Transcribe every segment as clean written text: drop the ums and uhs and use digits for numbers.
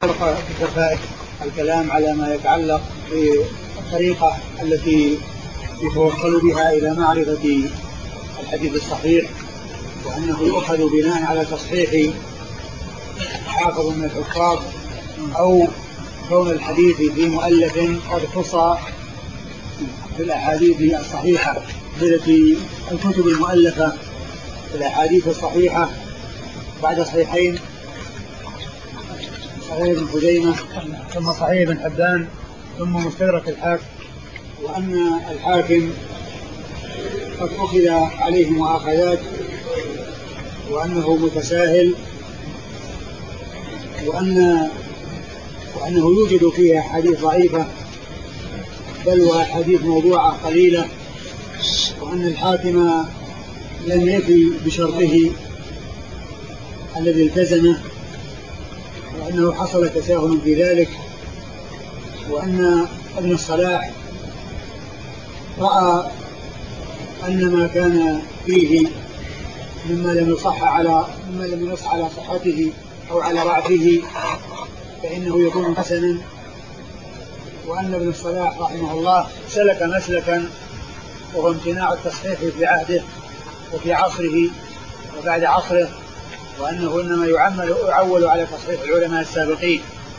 بكفاءة الكلام على ما يتعلق بالطريقة التي يتوصل بها إلى معرفة الحديث الصحيح، وأنه يؤخذ بناء على تصحيح حافظ من الحفاظ أو كون الحديث في مؤلف قد خص بالأحاديث الصحيحة التي الكتب المؤلفة في الأحاديث الصحيحة بعد صحيحين، صحيح ابن خزيمة ثم صحيح ابن حبان ثم مستدرك الحاكم، وأن الحاكم قد أخذ عليه مؤاخذات وأنه متساهل، وأنه يوجد فيها أحاديث ضعيفة بل وأحاديث موضوعة قليلة، وأن الحاكم لم يفي بشرطه الذي التزمه، وأنه حصل تساهل في ذلك، وأن ابن الصلاح رأى أن ما كان فيه مما لم ينص على صحته أو على ضعفه فإنه يكون حسنا، وأن ابن الصلاح رحمه الله سلك مسلكا وهو امتناع التصحيح في عهده وفي عصره وبعد عصره، وأنه إنما يعول على تصحيح العلماء السابقين،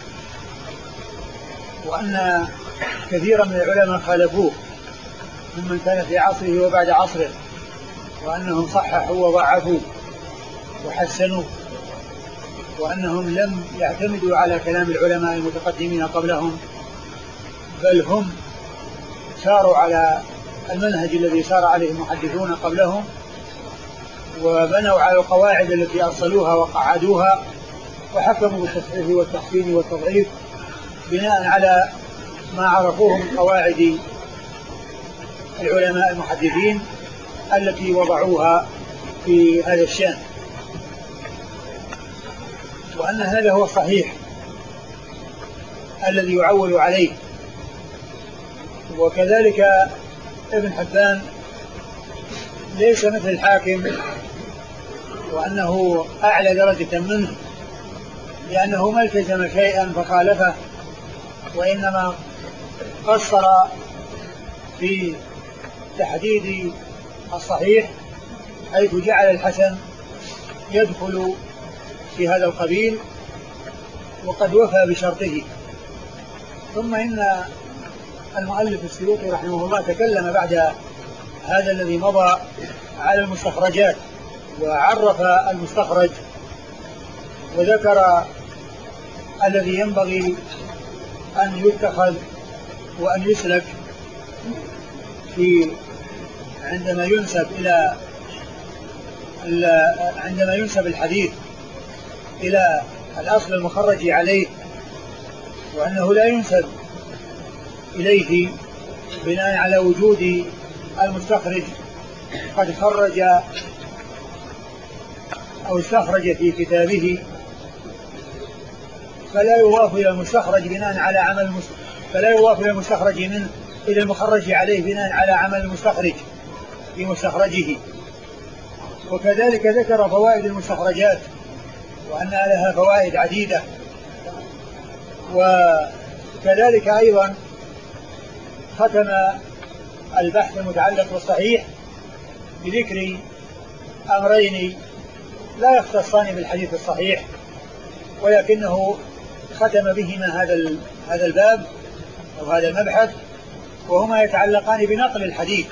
وأن كثيرا من العلماء خالفوه ممن كان في عصره وبعد عصره، وأنهم صححوا وضعفوا وحسنوا، وأنهم لم يعتمدوا على كلام العلماء المتقدمين قبلهم، بل هم ساروا على المنهج الذي سار عليه المحدثون قبلهم، وبنوا على القواعد التي أصلوها وقعدوها، وحكموا بالتصحيح والتحسين والتضعيف بناء على ما عرفوه من قواعد العلماء المحدثين التي وضعوها في هذا الشأن، وأن هذا هو الصحيح الذي يعول عليه. وكذلك ابن حبان ليس مثل الحاكم، وأنه أعلى درجة منه، لأنه ما التزم شيئا فخالفه، وإنما قصر في تحديد الصحيح حيث جعل الحسن يدخل في هذا القبيل وقد وفى بشرطه. ثم إن المؤلف السيوطي رحمه الله تكلم بعد هذا الذي مضى على المستخرجات، وعرف المستخرج وذكر الذي ينبغي أن يتخذ وأن يسلك عندما ينسب الحديث إلى الأصل المخرج عليه، وأنه لا ينسب إليه بناء على وجود المستخرج قد خرج أو استخرج في كتابه، فلا يضاف إلى المستخرج بناء على عمل فلا يضاف إلى المستخرج منه إلى المخرج عليه بناء على عمل المستخرج في مستخرجه. وكذلك ذكر فوائد المستخرجات وأنها لها فوائد عديدة، وكذلك أيضا ختم البحث المتعلق بالصحيح بذكر أمرين لا يختصان بالحديث الصحيح، ولكنه ختم بهما هذا الباب أو هذا المبحث، وهما يتعلقان بنقل الحديث،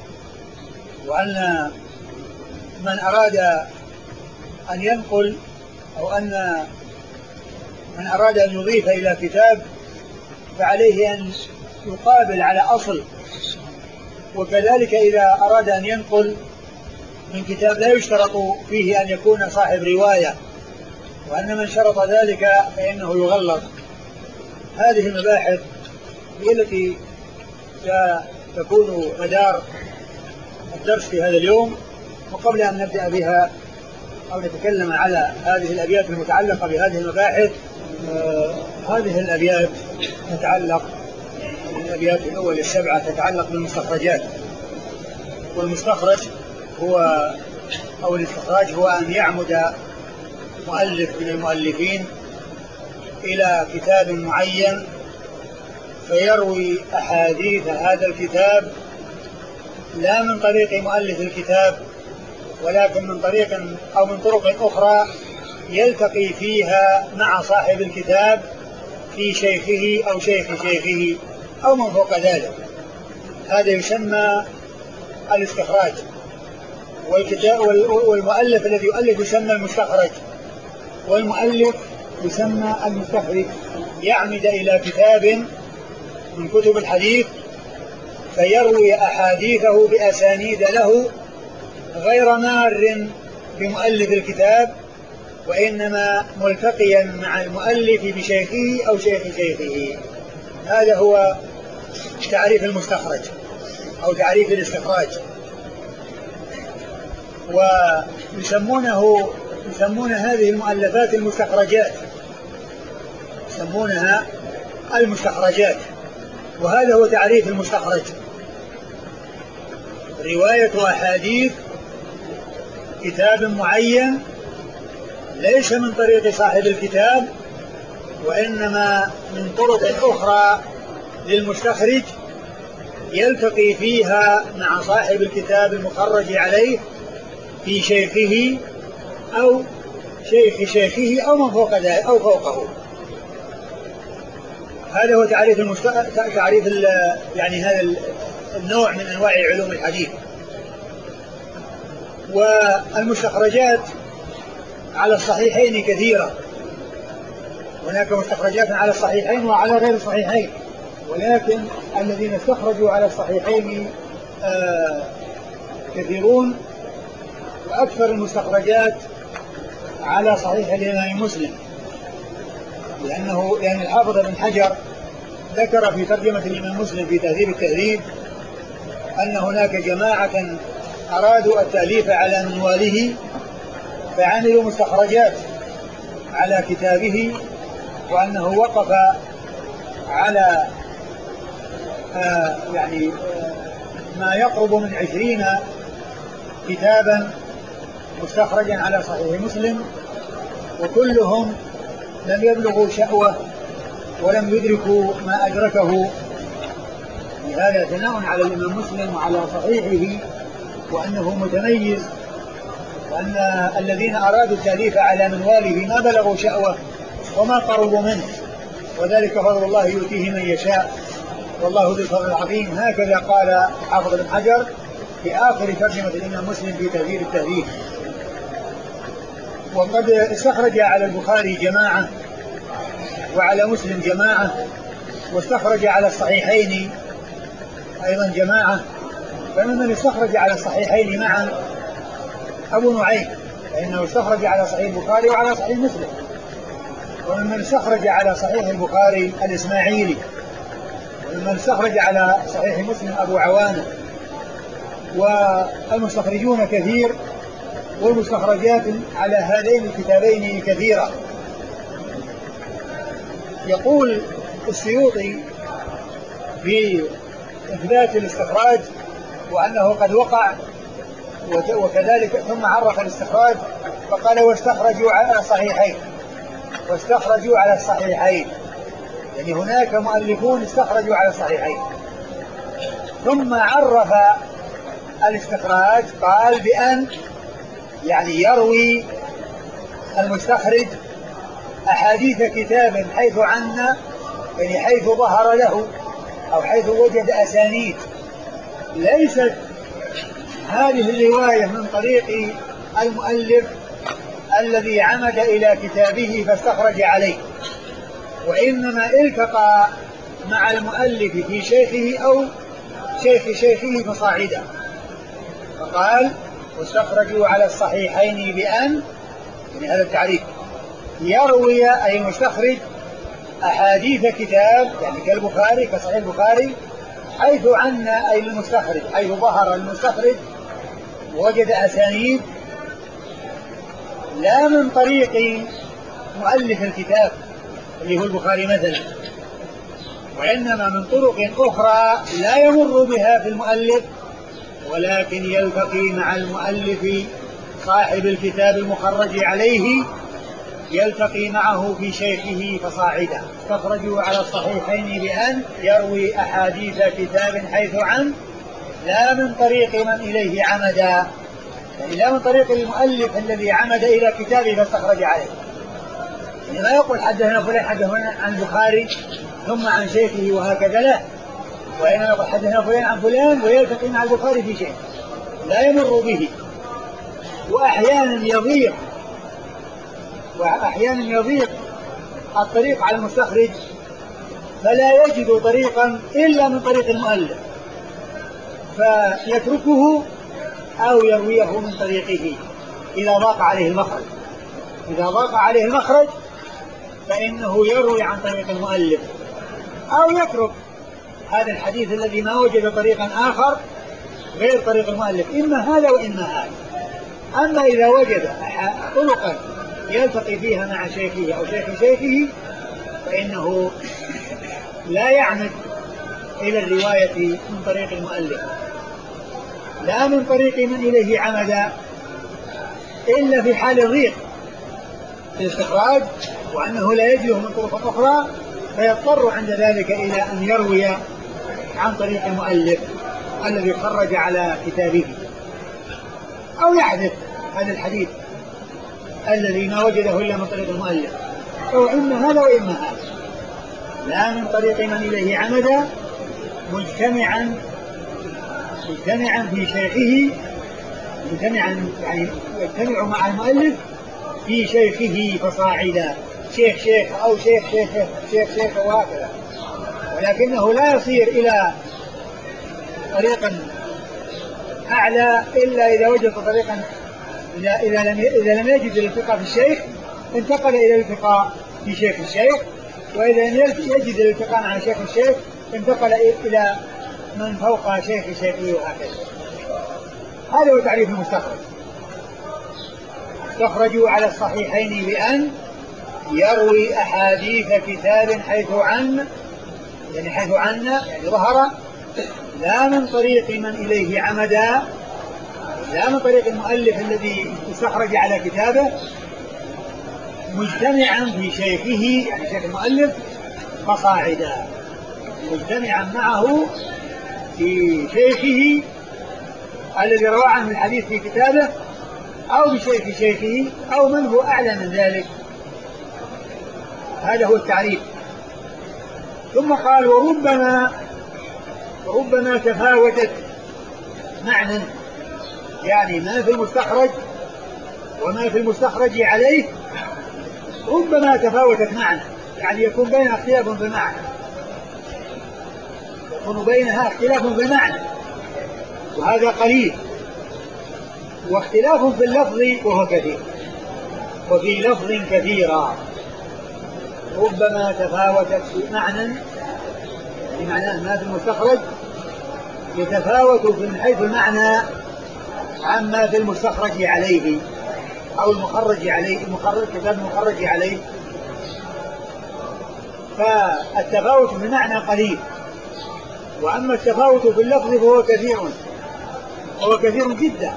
وأن من أراد أن ينقل أو أن من أراد أن يضيف إلى كتاب فعليه أن يقابل على أصل، وكذلك إذا أراد أن ينقل من كتاب لا يشترط فيه أن يكون صاحب رواية، وأن من شرط ذلك فإنه يغلط. هذه المباحث هي التي ستكون مدار الدرس في هذا اليوم. وقبل أن نبدأ بها أو نتكلم على هذه الأبيات المتعلقة بهذه المباحث، هذه الأبيات تتعلق الأبيات الأول السبعة تتعلق بالمستخرجات. والمستخرج الاستخراج هو أن يعمد مؤلف من المؤلفين إلى كتاب معين فيروي أحاديث هذا الكتاب لا من طريق مؤلف الكتاب ولكن من طريق أو من طرق أخرى يلتقي فيها مع صاحب الكتاب في شيخه أو شيخ شيخه أو من فوق ذلك. هذا يسمى الاستخراج. والمؤلف الذي يؤلف يسمى المستخرج، والمؤلف يسمى المستخرج. يعمد إلى كتاب من كتب الحديث فيروي أحاديثه بأسانيد له غير مار بمؤلف الكتاب، وإنما ملتقيا مع المؤلف بشيخه أو شيخ شيخه. هذا هو تعريف المستخرج أو تعريف الاستخراج. يسمون هذه المؤلفات المستخرجات، يسمونها المستخرجات. وهذا هو تعريف المستخرج: رواية أحاديث كتاب معين ليس من طريق صاحب الكتاب وإنما من طرق أخرى للمستخرج يلتقي فيها مع صاحب الكتاب المخرج عليه في شيخه أو شيخ شيخه أو من فوق ذلك أو فوقه. هذا هو تعريف يعني هذا النوع من أنواع علوم الحديث. والمستخرجات على الصحيحين كثيرة، هناك مستخرجات على الصحيحين وعلى غير الصحيحين، ولكن الذين استخرجوا على الصحيحين كثيرون، وأكثر المستخرجات على صحيح الإمام مسلم، لأن الحافظ ابن حجر ذكر في ترجمة الإمام مسلم في تهذيب التهذيب أن هناك جماعة أرادوا التأليف على منواله فعملوا مستخرجات على كتابه، وأنه وقف على ما يقرب من 20 كتابا مستخرجا على صحيح مسلم، وكلهم لم يبلغوا شأوه ولم يدركوا ما أدركه. لهذا ثناء على الإمام مسلم وعلى صحيحه وأنه متميز، وأن الذين أرادوا التأليف على منواله ما بلغوا شأوه وما قربوا منه، وذلك فضل الله يؤتيه من يشاء والله ذو الفضل العظيم. هكذا قال حافظ بن حجر في آخر ترجمة الإمام مسلم في تهذيب التهذيب. وقد استخرج على البخاري جماعة وعلى مسلم جماعة، واستخرج على الصحيحين أيضا جماعة. فممن استخرج على الصحيحين معا أبو نعيم، فإنه استخرج على صحيح البخاري وعلى صحيح مسلم. وممن استخرج على صحيح البخاري الإسماعيلي، وممن استخرج على صحيح مسلم أبو عوانة. والمستخرجون كثير، والمستخرجات على هذين الكتابين كثيرة. يقول السيوطي في إثبات الاستخراج وأنه قد وقع، وكذلك ثم عرف الاستخراج فقال واستخرجوا على الصحيحين، واستخرجوا على الصحيحين، يعني هناك مؤلفون استخرجوا على الصحيحين. ثم عرف الاستخراج قال بأن يعني يروي المستخرج أحاديث كتاب حيث عنا، يعني حيث ظهر له أو حيث وجد أسانيد ليست هذه الرواية من طريق المؤلف الذي عمد إلى كتابه فاستخرج عليه، وإنما التقى مع المؤلف في شيخه أو شيخ شيخه فصاعدا. فقال واستخرجوا على الصحيحين بأن، يعني هذا التعريف، يروي أي مستخرج أحاديث كتاب يعني كالبخاري كصحيح البخاري حيث عنا أي المستخرج، حيث ظهر المستخرج وجد أسانيد لا من طريق مؤلف الكتاب اللي هو البخاري مثلا، وإنما من طرق أخرى لا يمر بها في المؤلف، ولكن يلتقي مع المؤلف صاحب الكتاب المخرج عليه يلتقي معه في شيخه فصاعدا. استخرجوا على الصحيحين بأن يروي أحاديث كتاب حيث عن لا من طريق من إليه عمدا، يعني لا من طريق المؤلف الذي عمد إلى كتابه فاستخرج عليه، يعني لا يقول حدثنا فلان حدثنا عن البخاري ثم عن شيخه وهكذا، لا، وإنما يقول حدثنا فلان عن فلان ويلتقي مع البخاري في شيء لا يمر به. وأحيانا يضيق الطريق على المستخرج فلا يجد طريقا إلا من طريق المؤلف فيتركه أو يرويه من طريقه إذا ضاق عليه المخرج فإنه يروي عن طريق المؤلف أو يترك هذا الحديث الذي ما وجد طريقا آخر غير طريق المؤلف، إما هذا وإما هذا. أما إذا وجد طرقا يلتقي فيها مع شيخه أو شيخ شيخه فإنه لا يعمد إلى الرواية من طريق المؤلف لا من طريق من إليه عمدا إلا في حال الضيق في الاستخراج وأنه لا يجده من طرق أخرى فيضطر عند ذلك إلى أن يروي عن طريق المؤلف الذي خرج على كتابه أو يحذف هذا الحديث الذي ما وجده إلا من طريق المؤلف، أو إما هذا وإما هذا، لا من طريق من إليه عمدا مجتمعا في شيخه، يعني يجتمع مع المؤلف في شيخه فصاعدا، شيخ أو شيخ وهكذا، ولكنه لا يصير إلى طريق أعلى إلا إذا وجد طريقا إذا لم يجد الالتقاء في الشيخ انتقل إلى الالتقاء في شيخ الشيخ، وإذا لم يجد الالتقاء مع شيخ الشيخ انتقل إلى من فوق شيخ شيخه وهكذا. هذا هو تعريف المستخرج. استخرجوا على الصحيحين بأن يروي أحاديث كتاب حيث عن يعني ظهر لا من طريق من إليه عمدا، لا من طريق المؤلف الذي استخرج على كتابه، مجتمعا في شيخه يعني شيخ المؤلف فصاعدا، مجتمعا معه في شيخه الذي روى عنه الحديث في كتابه أو بشيخ شيخه أو من هو أعلى من ذلك. هذا هو التعريف. ثم قال وربما تفاوتت معنى، يعني ما في المستخرج وما في المستخرج عليه ربما تفاوتت معنى، يعني يكون بينها اختلاف في المعنى، وهذا قليل، واختلاف في اللفظ وهو كثير، وفي لفظ كثيرا. ربما تفاوتت في معنى بمعنى ما في المستخرج يتفاوت من حيث المعنى عما في المستخرج عليه أو المخرج عليه، كتاب المخرج عليه، فالتفاوت في المعنى قليل، وأما التفاوت في اللفظ فهو كثير جدا.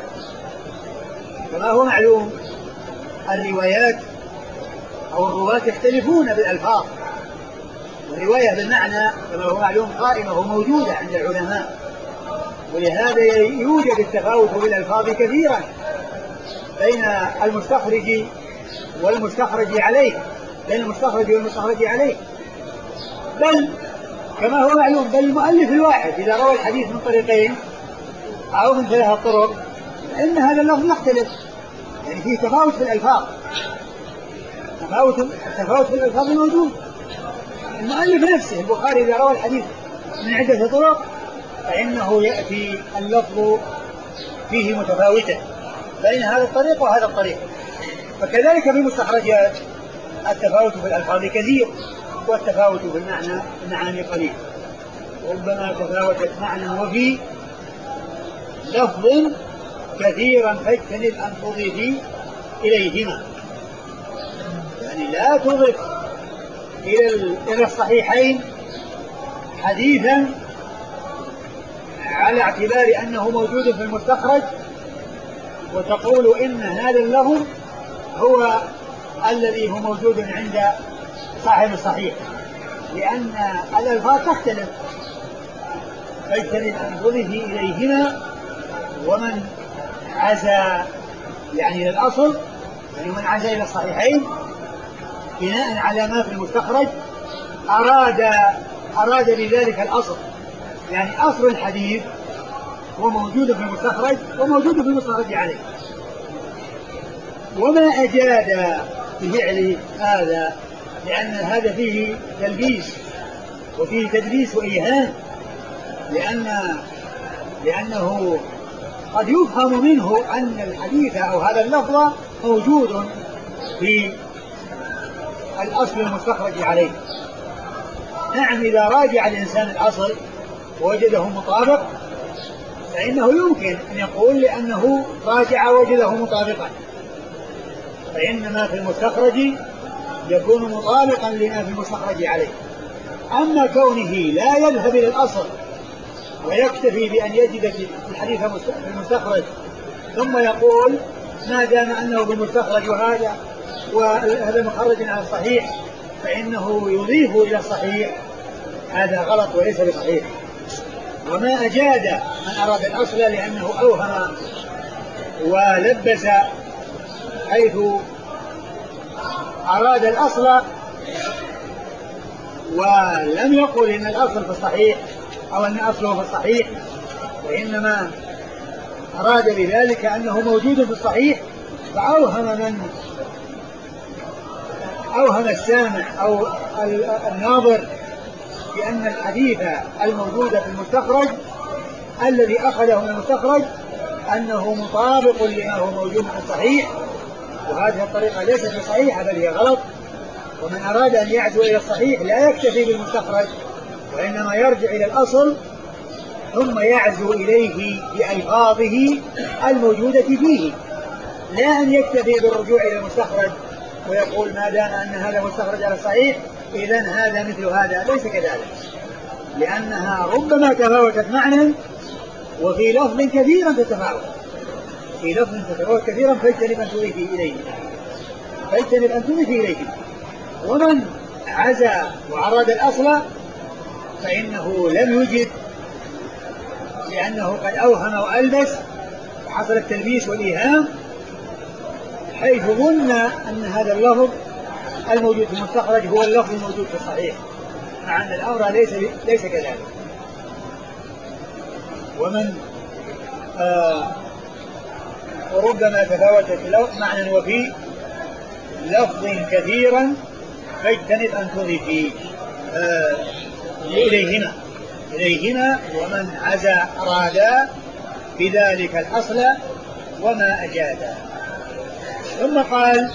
كما هو معلوم الروايات أو الرواة يختلفون بالألفاظ، والرواية بالمعنى كما هو معلوم قائمة وموجودة عند العلماء، ولهذا يوجد التفاوت بالألفاظ كثيرا بين المستخرج والمستخرج عليه، بل كما هو معلوم بل المؤلف الواحد إذا روى الحديث من طريقين أو من 3 طرق فإن هذا اللفظ يختلف، يعني فيه تفاوت في الألفاظ، التفاوت في الألفاظ موجود. المؤلف نفسه البخاري إذا روى الحديث من عدة طرق فإنه يأتي اللفظ فيه متفاوتا بين هذا الطريق وهذا الطريق. فكذلك في المستخرجات التفاوت في الألفاظ كثير والتفاوت في المعاني قليل. ربما تفاوتت معنى وفي لفظ كثيرا فاجتنب أن تضيف إليهما، يعني لا تضف إلى الصحيحين حديثا على اعتبار أنه موجود في المستخرج وتقول إن هذا اللفظ هو الذي هو موجود عند صاحب الصحيح، لأن الألفاظ تختلف. فاجتنب أن تضيفي إليهما، ومن عزى يعني إلى الأصل، يعني من عزى إلى الصحيحين بناء على ما في المستخرج أراد بذلك الأصل، يعني أصل الحديث هو موجود في المستخرج وموجود في المستخرج عليه. وما أجاد بفعل هذا، لأن هذا فيه تلبيس وفيه تدليس وإيهام، لأنه قد يفهم منه أن الحديث أو هذا اللفظ موجود في الأصل المستخرج عليه. نعم، إذا راجع الإنسان الأصل ووجده مطابق فإنه يمكن أن يقول لأنه راجع وجده مطابقا، فإن ما في المستخرج يكون مطابقا لما في المستخرج عليه. أما كونه لا يذهب إلى الأصل ويكتفي بأن يجد في الحديث في المستخرج ثم يقول ما دام أنه بالمستخرج وهذا مخرج على الصحيح فإنه يضيف إلى الصحيح، هذا غلط وليس بصحيح. وما أجاد من أراد الأصل لأنه أوهم ولبس، حيث أراد الأصل ولم يقل إن الأصل في الصحيح أو أن أصله في الصحيح، وإنما أراد بذلك أنه موجود في الصحيح، فأوهم السامع أو الناظر بأن الحديث الموجود في المستخرج الذي أخذه من المستخرج أنه مطابق لما هو موجود في الصحيح، وهذه الطريقة ليست بصحيحة بل هي غلط. ومن أراد أن يعزو إلى الصحيح لا يكتفي بالمستخرج وإنما يرجع إلى الأصل ثم يعزو إليه بألفاظه الموجودة فيه، لا أن يكتفي بالرجوع إلى المستخرج ويقول ما دام أن هذا مستخرج على الصحيح إذن هذا مثل هذا، ليس كذلك، لأنها ربما تفاوتت معنى وفي لفظ كثيرا تتفاوت، في لفظ تتفاوت كثيرا، فاجتنب أن تضيفي إليه. ومن عزى وعرض الأصل فإنه لم يجد، لأنه قد أوهم وألبس وحصل التلبيس والإيهام، حيث ظن أن هذا اللفظ الموجود في المستخرج هو اللفظ الموجود في الصحيح، مع أن الأمر ليس كذلك. ومن وربما تفاوتت معنى وفي لفظ كثيرا فاجتنب أن تضيفي إليهما. ومن عزى أراد بذلك الأصل وما أجاد. ثم قال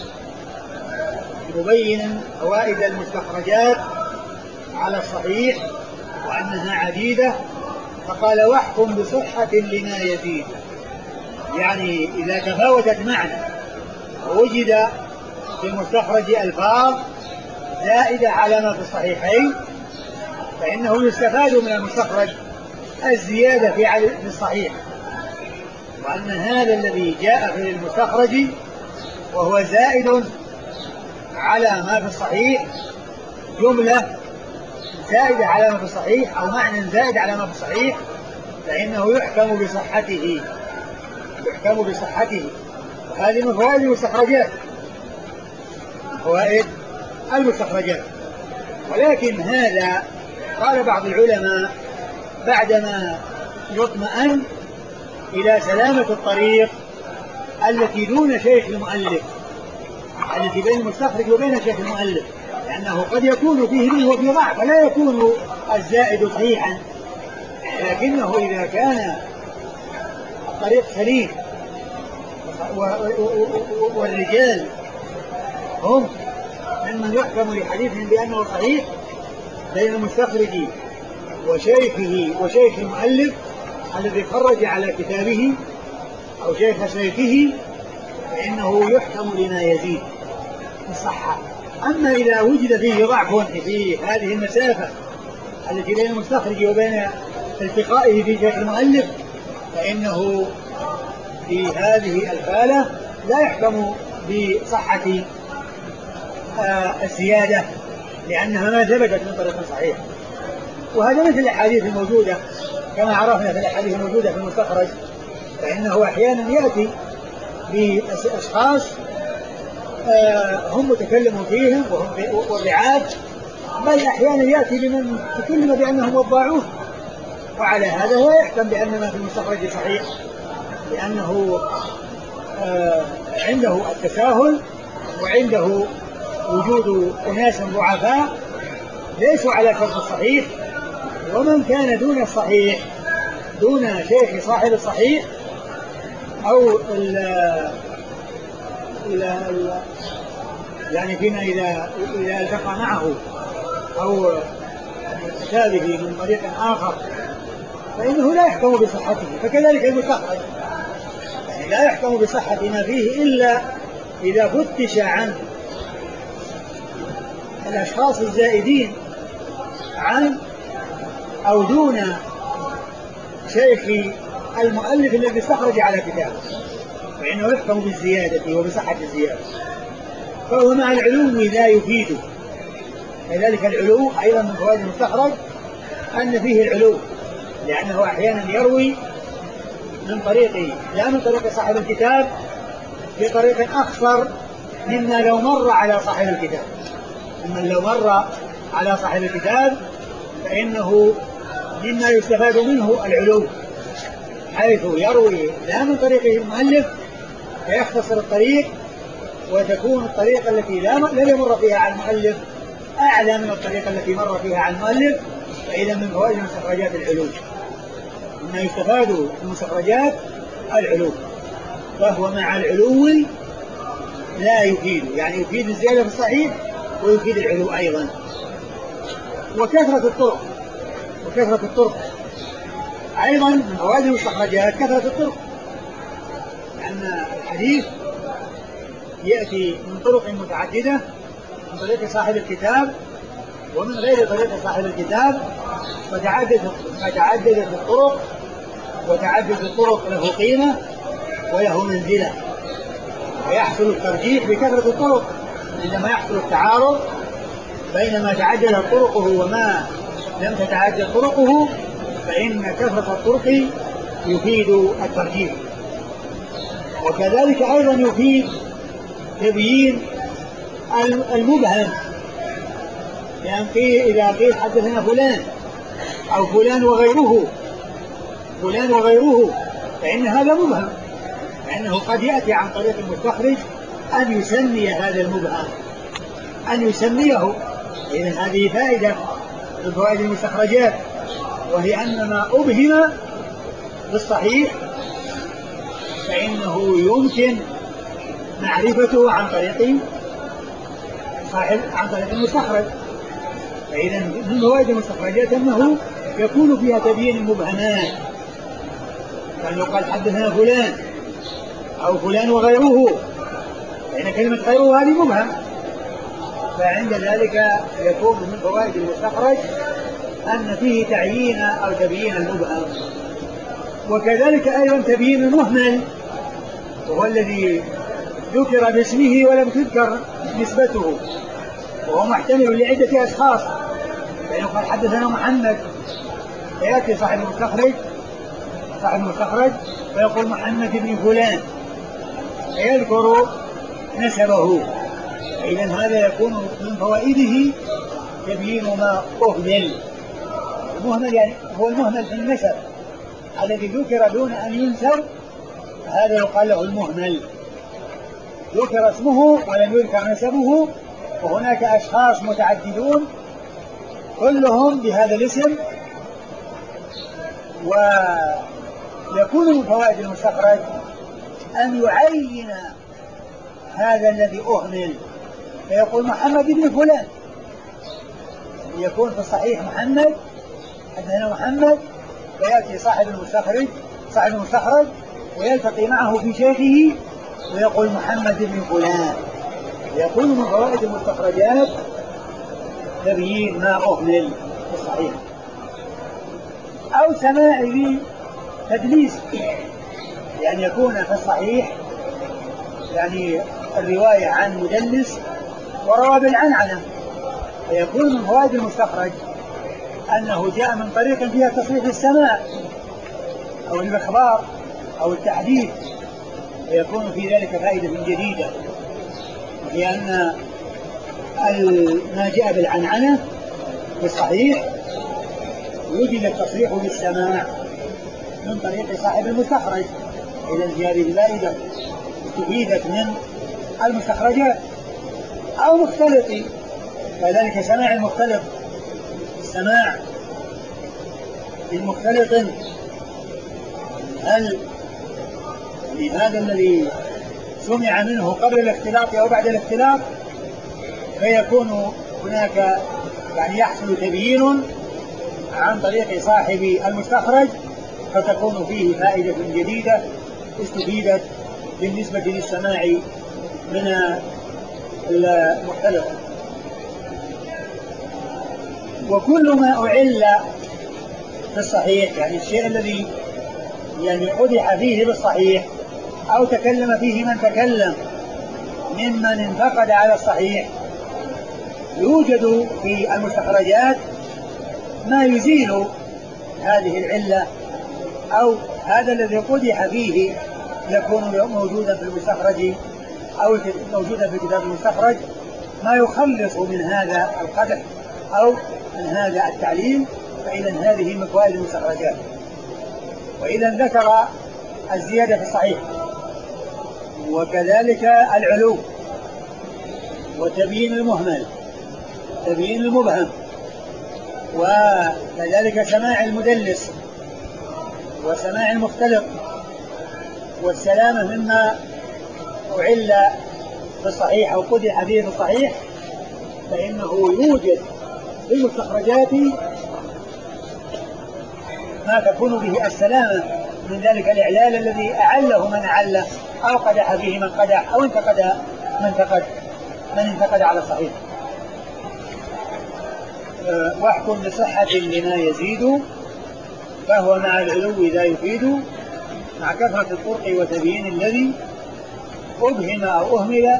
مبين فوائد المستخرجات على الصحيح وأنها عديدة، فقال واحكم بصحة لما يزيد، يعني إذا تفاوتت معنى ووجد في المستخرج ألفاظ زائدة على ما في الصحيحين فإنه يستفاد من المستخرج الزيادة في الصحيح، وأن هذا الذي جاء في المستخرج وهو زائد على ما في الصحيح، جملة زائدة على ما في الصحيح أو معنى زائد على ما في الصحيح، فإنه يحكم بصحته. وهذه من فوائد المستخرجات. ولكن هذا قال بعض العلماء بعدما يطمئن إلى سلامة الطريق التي دون شيخ المؤلف، التي بين المستخرج وبين شيخ المؤلف، لأنه قد يكون فيه منه وفيه ضعف فلا يكون الزائد صحيحا، لكنه إذا كان الطريق سليم والرجال هم ممن يحكم لحديثهم بأنه صحيح بين المستخرج وشيخه وشيخ المؤلف الذي خرج على كتابه أو شيخ شيخه، فإنه يحكم لما يزيد الصحة. أما إذا وجد فيه ضعف في هذه المسافة التي بين المستخرج وبين التقائه في شيخ المؤلف فإنه في هذه الحالة لا يحكم بصحة الزيادة لأنها ما ثبتت من طريق صحيح. وهذا مثل الأحاديث الموجودة كما عرفنا في الأحاديث الموجودة في المستخرج، فإنه أحيانا يأتي بأشخاص هم متكلم فيهم وهم والرعاة، بل أحيانا يأتي بمن تكلم بأنهم وضاعون، وعلى هذا هو يحكم بأن ما في المستخرج صحيح، لأنه عنده التساهل وعنده وجود أناس ضعفاء ليسوا على شرط الصحيح. ومن كان دون الصحيح دون شيخ صاحب الصحيح أو يعني فيما إذا التقى معه أو كتابه من طريق آخر فإنه لا يحكم بصحته. فكذلك المستخرج يعني لا يحكم بصحة ما فيه إلا إذا فتش عن الأشخاص الزائدين عن أو دون شيخ المؤلف الذي استخرج على كتابه، فإنه يحكم بالزيادة وبصحة الزيادة. فهو مع العلو لا يفيده. كذلك العلو أيضا من فوائد المستخرج أن فيه العلو، لأنه أحيانا يروي من طريق لا من طريق صاحب الكتاب بطريق أخطر مما لو مر على صاحب الكتاب. ممن لو مر على صاحب الكتاب فإنه مما يستفاد منه العلو، حيث يروي لا من طريق المؤلف فيختصر الطريق، وتكون الطريقة التي لا يمر فيها على المؤلف أعلى من الطريقة التي مر فيها على المؤلف. فإذا من فوائد المستخرجات العلو، مما يستفاد من المستخرجات العلو، فهو مع العلو لا يفيد، يعني يفيد الزيادة في الصحيح ويفيد العلو أيضا. وكثرة الطرق أيضا من فوائد المستخرجات كثرة الطرق، لأن الحديث يأتي من طرق متعددة من طريق صاحب الكتاب ومن غير طريق صاحب الكتاب، فتعددت الطرق، وتعدد الطرق له قيمة وله منزلة، ويحصل الترجيح بكثرة الطرق عندما يحصل التعارض بين ما تعدد طرقه وما لم تتعدد طرقه، فإن كثرة الطرق يفيد الترجيح. وكذلك أيضا يفيد تبيين المبهم، يعني إذا قيل حدثنا فلان أو فلان وغيره فإن هذا مبهم، لأنه قد يأتي عن طريق المستخرج أن يسمي هذا المبهم، أن يسميه. إذن هذه فائدة من فوائد المستخرجات، وهي أن ما أبهم بالصحيح فإنه يمكن معرفته عن طريق المستخرج. فإذا من فوائد المستخرجات أنه يكون فيها تبيين المبهمات، كان يقال حدثنا فلان أو فلان وغيره، لأن كلمة غيره هذه مبهم، فعند ذلك يكون من فوائد المستخرج أن فيه تعيين أو تبيين المبهم. وكذلك أيضا تبيين المهمل، وهو الذي ذكر باسمه ولم تذكر نسبته، وهو محتمل لعدة أشخاص، يعني قال حدثنا محمد، فيأتي صاحب المستخرج ويقول محمد بن فلان فيذكر نسبه. إذن هذا يكون من فوائده تبيين ما أهمل. المهمل يعني هو المهمل في النسب الذي ذكر دون أن ينسب، هذا يقال له المهمل. ذكر اسمه ولم يذكر نسبه، وهناك أشخاص متعددون كلهم بهذا الاسم. ويكون من فوائد المستخرج أن يعين هذا الذي أهمل، فيقول محمد بن فلان، يكون في الصحيح محمد، حدثنا محمد، فيأتي صاحب المستخرج ويلتقي معه في شيخه ويقول محمد بن فلان. يكون من فوائد المستخرجات تبيين ما أهمل في الصحيح. أو سماع تدليس، يعني يكون في الصحيح يعني الرواية عن مدلس وروى بالعنعنة، فيكون من فوائد المستخرج أنه جاء من طريق فيها تصريح السماع أو الإخبار أو التحديث، فيكون في ذلك فائدة جديدة، لأن ما جاء بالعنعنة في الصحيح وجد التصريح بالسماع من طريق صاحب المستخرج. إذا في هذه الفائدة استفيدت من المستخرجات أو مختلط، كذلك سماع المختلط، السماع المختلط هل هذا الذي سمع منه قبل الاختلاط أو بعد الاختلاط، فيكون هناك يعني يحصل تبيين عن طريق صاحب المستخرج، فتكون فيه فائدة جديدة استفيدت بالنسبة للسماع من المختلط. وكل ما أعل بالصحيح، يعني الشيء الذي يعني قدح فيه بالصحيح أو تكلم فيه من تكلم ممن انتقد على الصحيح، يوجد في المستخرجات ما يزيل هذه العلة، أو هذا الذي قدح فيه يكون موجودا في المستخرج أو موجودا في كتاب المستخرج، ما يخلص من هذا القدح أو من هذا التعليل، فإذا هذه من فوائد المستخرجات. وإذا ذكر الزيادة في الصحيح وكذلك العلو وتبيين المهمل، تبيين المبهم، وكذلك سماع المدلس وسماع المختلط والسلامة مما أعل في الصحيح أو قدح فيه في الصحيح، فإنه يوجد في المستخرجات ما تكون به السلامة من ذلك الإعلال الذي أعله من أعله أو قدح فيه من قدح أو انتقد من انتقد على الصحيح. واحكم بصحة لما يزيد فهو مع العلو لا يفيد، مع كثرة الطرق وتبيين الذي أبهم أو أهمل،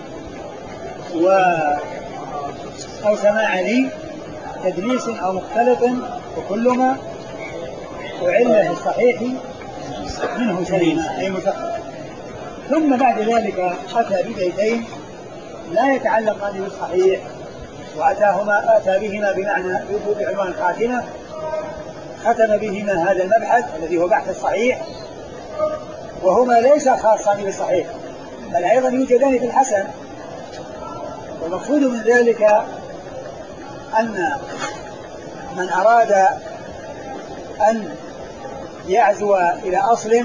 أو سماع لي تدليس أو مختلط، وكل ما أعل في الصحيح منه سليما أي متخذ. ثم بعد ذلك أتى ببيتين لا يتعلقان بالصحيح، أتى بهما بمعنى بعنوان خاتمة، ختم بهما هذا المبحث الذي هو بحث الصحيح، وهما ليس خاصان بالصحيح بل أيضا يوجدان في الحسن. والمقصود من ذلك أن من أراد أن يعزو إلى أصل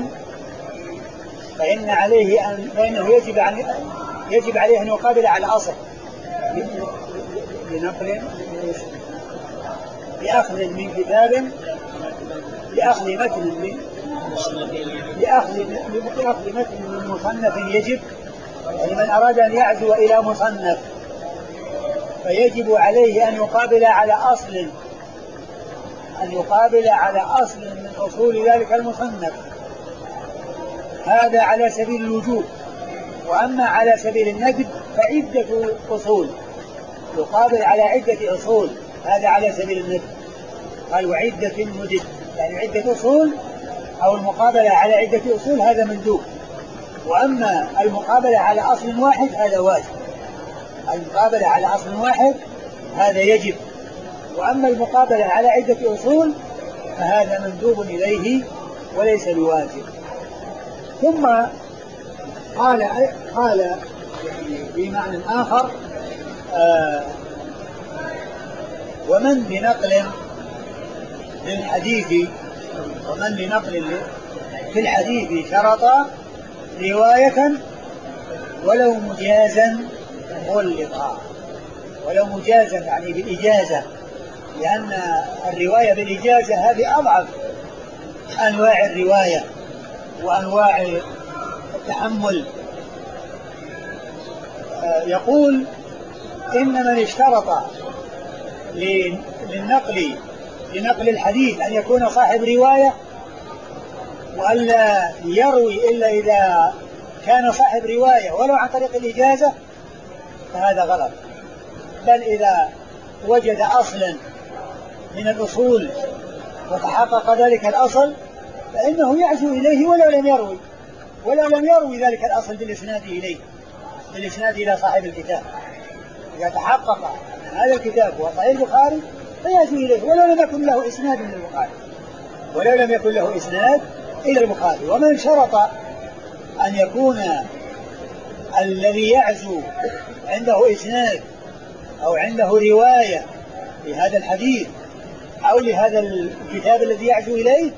فإنه يجب عليه أن يقابل على أصل بأخذ من كتاب، بأخذ متن من مصنف يجب، يعني من أراد أن يعزو إلى مصنف فيجب عليه أن يقابل على أصل من أصول ذلك المصنف، هذا على سبيل الوجوب. وأما على سبيل الندب فعدة أصول، يقابل على عدة أصول، هذا على سبيل الندب. قال وعدة ندب، يعني عدة أصول أو المقابلة على عدة أصول هذا مندوب. وأما المقابلة على أصل واحد هذا واجب، المقابلة على أصل واحد هذا يجب. وأما المقابلة على عدة أصول فهذا مندوب إليه وليس بواجب. ثم قال في معنى آخر ومن بنقل للحديث في الحديث شرط رواية ولو مجازا غلطا، ولو مجازا يعني بالإجازة، لأن الرواية بالإجازة هذه أضعف أنواع الرواية وأنواع التحمل. يقول إن من اشترط لنقل الحديث أن يكون صاحب رواية وألا يروي إلا إذا كان صاحب رواية ولو عن طريق الإجازة، فهذا غلط. بل إذا وجد أصلا من الأصول وتحقق ذلك الأصل فإنه يعزو إليه ولو لم يروي ذلك الأصل بالإسناد إلى صاحب الكتاب. إذا تحقق أن هذا الكتاب هو صحيح البخاري فيعزو إليه ولو لم يكن له إسناد إلى البخاري. ومن شرط أن يكون الذي يعزو عنده إسناد أو عنده رواية لهذا الحديث أو لهذا الكتاب الذي يعزو إليه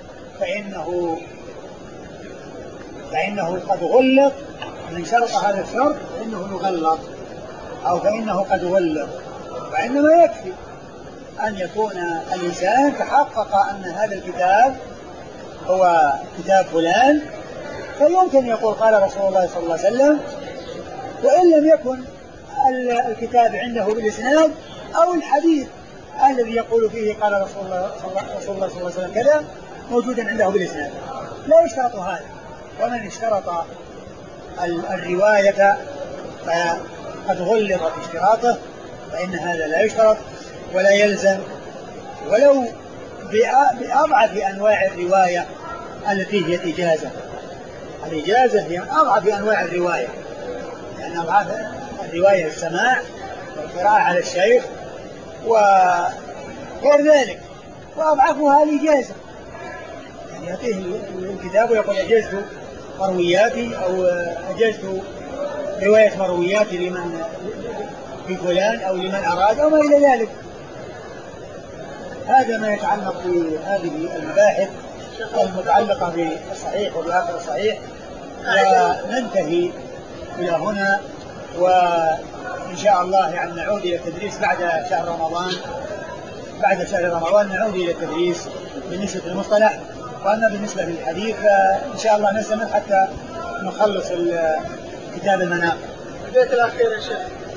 فإنه قد غلط. من شرط هذا الشرط فإنه يغلط أو فإنه قد غلط. وإنما يكفي أن يكون الإنسان تحقق أن هذا الكتاب هو كتاب فلان فيمكن يقول قال رسول الله صلى الله عليه وسلم، وإن لم يكن الكتاب عنده بالإسناد أو الحديث الذي يقول فيه قال رسول الله صلى الله عليه وسلم كذا موجودا عنده بالإسناد. لا يشترط هذا. ومن اشترط الرواية فقد غلط في اشتراطه، فإن هذا لا يشترط ولا يلزم ولو بأضعف أنواع الرواية التي هي الإجازة. الإجازة هي أضعف أنواع الرواية، لأن أضعف الرواية السماع والقراءة على الشيخ وغير ذلك، وأضعفها الإجازة. يعني يأتيه الكتاب ويقول أجزت مروياتي أو أجزت رواية مروياتي لمن في فلان أو لمن أراد أو ما إلى ذلك. هذا ما يتعلق بهذه المباحث المتعلقة بالصحيح وبآخر الصحيح. وننتهي إلى هنا، وإن شاء الله يعني نعود إلى التدريس بعد شهر رمضان نعود إلى التدريس بالنسبة للمصطلح. وأما بالنسبة للحديث إن شاء الله نستمر حتى نخلص كتاب المناقب. البيت الأخير يا شيخ.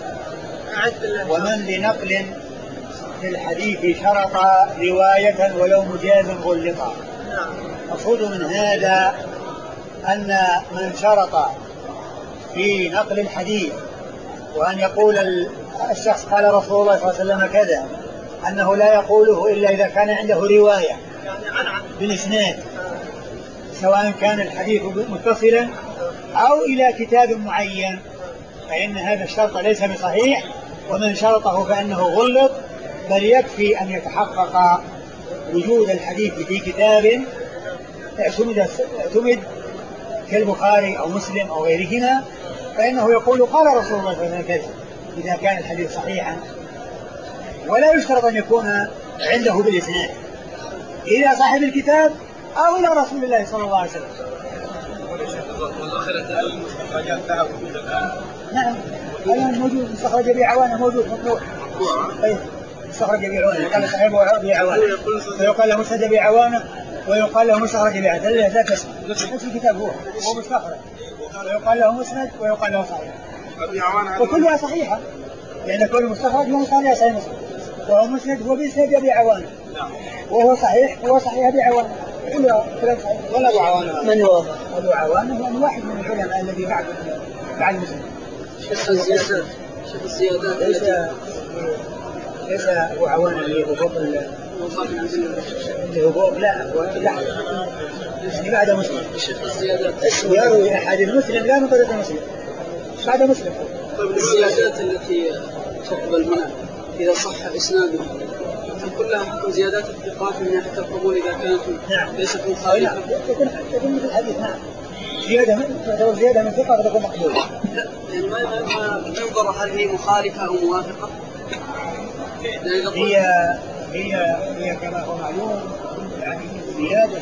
ومن بنقل في الحديث شرط رواية ولو مجازا غلطا. مقصود من هذا أن من شرط في نقل الحديث وأن يقول الشخص قال رسول الله صلى الله عليه وسلم كذا أنه لا يقوله إلا إذا كان عنده رواية بالإسناد، سواء كان الحديث متصلا أو إلى كتاب معين، فإن هذا الشرط ليس بصحيح. ومن شرطه فإنه غلط. بل يكفي أن يتحقق وجود الحديث في كتاب اعتمد كالبخاري أو مسلم أو غيرهما، فإنه يقول قال رسول الله صلى الله عليه وسلم إذا كان الحديث صحيحا. ولا يشترط أن يكون عنده بالإسناد إلى صاحب الكتاب أو إلى رسول الله صلى الله عليه وسلم. نعم الآن موجود مستخرج أبي عوانة، موجود مطبوع. مستخرج أبي عوانة قال صاحبه أبي عوانة، ويقال له مسند أبي عوانة، ويقال له مستخرج أبي عوانة. لا تسمع نفس الكتاب هو مستخرج، ويقال له مسند ويقال له صحيح، وكلها صحيحة، لأن كل مستخرج هو صحيح مسلم، وهو مسند هو بإسناد أبي عوانة، وهو صحيح أبي عوانة، كلها صحيح. ولا أبو عوانة من هو؟ أبو عوانة يعني واحد من العلماء الذي بعد مسلم. شوف الزيادات ليس أبو عوانة اللي هو فوق لا هو يعني بعد مسلم. الزيادات يروي أحاديث مسلم لا من طريق مسلم بعد مسلم. طيب الزيادات التي تقبل منها إذا صح إسناده كلها حكم زيادات الثقات من ناحية القبول إذا كانت ليست مخالفة. تكون مثل الحديث. نعم زيادة من ثقة فتكون مقبولة. لا يعني ما ينظر هل هي مخالفة أو موافقة. هي كما هو معلوم يعني الزيادة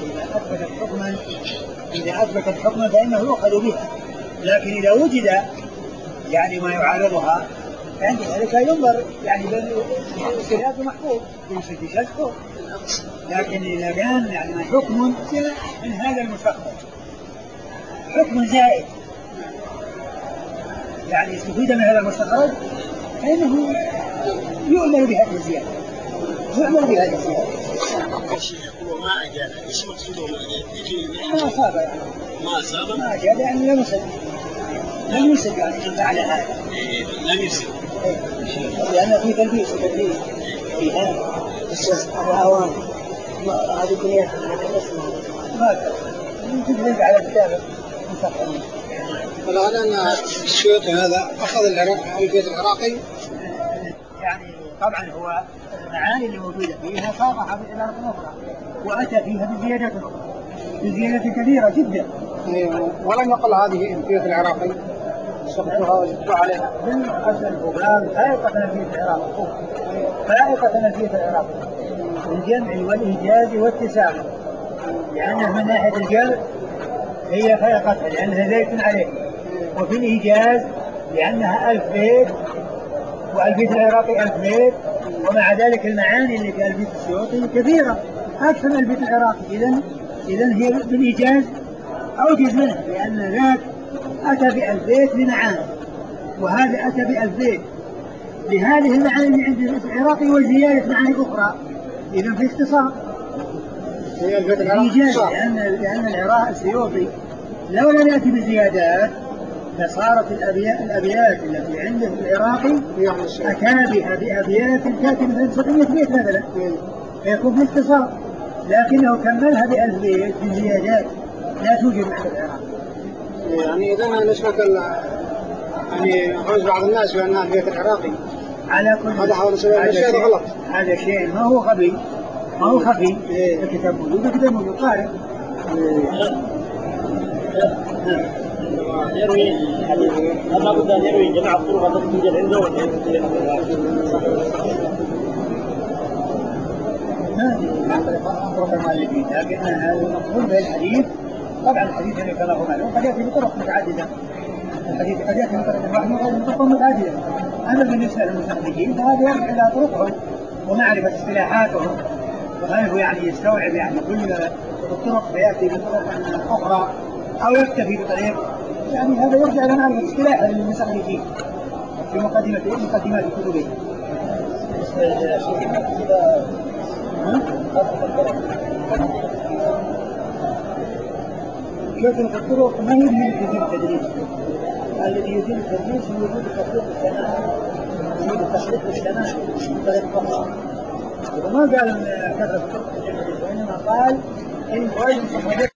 إذا أثبتت حكما فإنه يؤخذ بها، لكن إذا وجد يعني ما يعارضها فعند ذلك ينظر يعني الخلاف محفوظ في شخصه. لكن إذا كان يعني حكم من هذا المستقبل حكم زائد يعني استفيد من هذا المستخرج فإنه يؤمن بهذه الزيادة. ما أجاب إيش مقصوده ما أجاب؟ ما أصاب يعني ما أجاب يعني لا مسلم لم يسب يعني أن فعل هذا لم يسب لأن في تلبيس فيها الأوان هذه كلها ما يمكن على كتابه مسخرين. فالآن أن الشيوخ هذا أخذ البيت العراقي يعني طبعا هو المعاني اللي موجودة فيها صارها بعبارة أخرى وأتى فيها بزيادات أخرى بزيادة كبيرة جدا. ولم يقل هذه البيت العراقي صفتها وجدتها عليها من أصل الفقهاء فائقة البيت العراقي فائقة البيت العراقي الجمع والإيجاز والتسامح لأنها من ناحية الجمع هي فائقة لأنها زيت عليه وفي الإيجاز لأنها 1000 بيت والبيت العراقي 1000 بيت ومع ذلك المعاني اللي في البيت السيوطي كثيرة أكثر من البيت العراقي. إذن هي بالإيجاز أوجز منها لأن ذاك أتى ب1000 بيت بمعاني وهذا أتى ب1000 بيت لهذه المعاني اللي عند البيت العراقي وزيادة معاني أخرى. إذن في اختصار هي البيت العراقي لأن العراق السيوطي لو لم يأتي بزيادات فصارت الأبيات التي عنده في العراقي أتى بها بأبيات تأتي مثل 700 بيت مثلا فيكون في اختصار لكنه كملها ب1000 بيت بزيادات لا توجد عند العراقي. يعني إذا نسبة يعني خرج بعض الناس بأن البيت العراقي على كل هذا حول شيء غلط. هذا شيء ما هو غبي ما هو خفي الكتاب موجود الكتاب موجود قارئ. يروي هل لابد أن يروي جماعة الطرق التي توجد عنده ولا طرق المؤلفين لكنها المقصود بالحديث طبعا الحديث يعني كما هو معلوم قد يأتي بطرق متعددة الحديث قد يأتي بطرق واحدة وغير بطرق متعددة. أما بالنسبة للمستخدمين فهذا يرجع إلى طرقهم ومعرفة اصطلاحاتهم وهل هو يعني يستوعب يعني كل الطرق فيأتي بطرق أخرى أو يكتفي بطريق يعني هذا يرجع إلى معرفة اصطلاح المستخدمين في مقدمات كتبه. كثرة الطرق ما هي اللي يجيب التدريس الذي يجيب التدريس هو وجود تطبيق السماع وجود التطبيق السماع طريق وما قال ان كثرة الطرق وإنما قال إن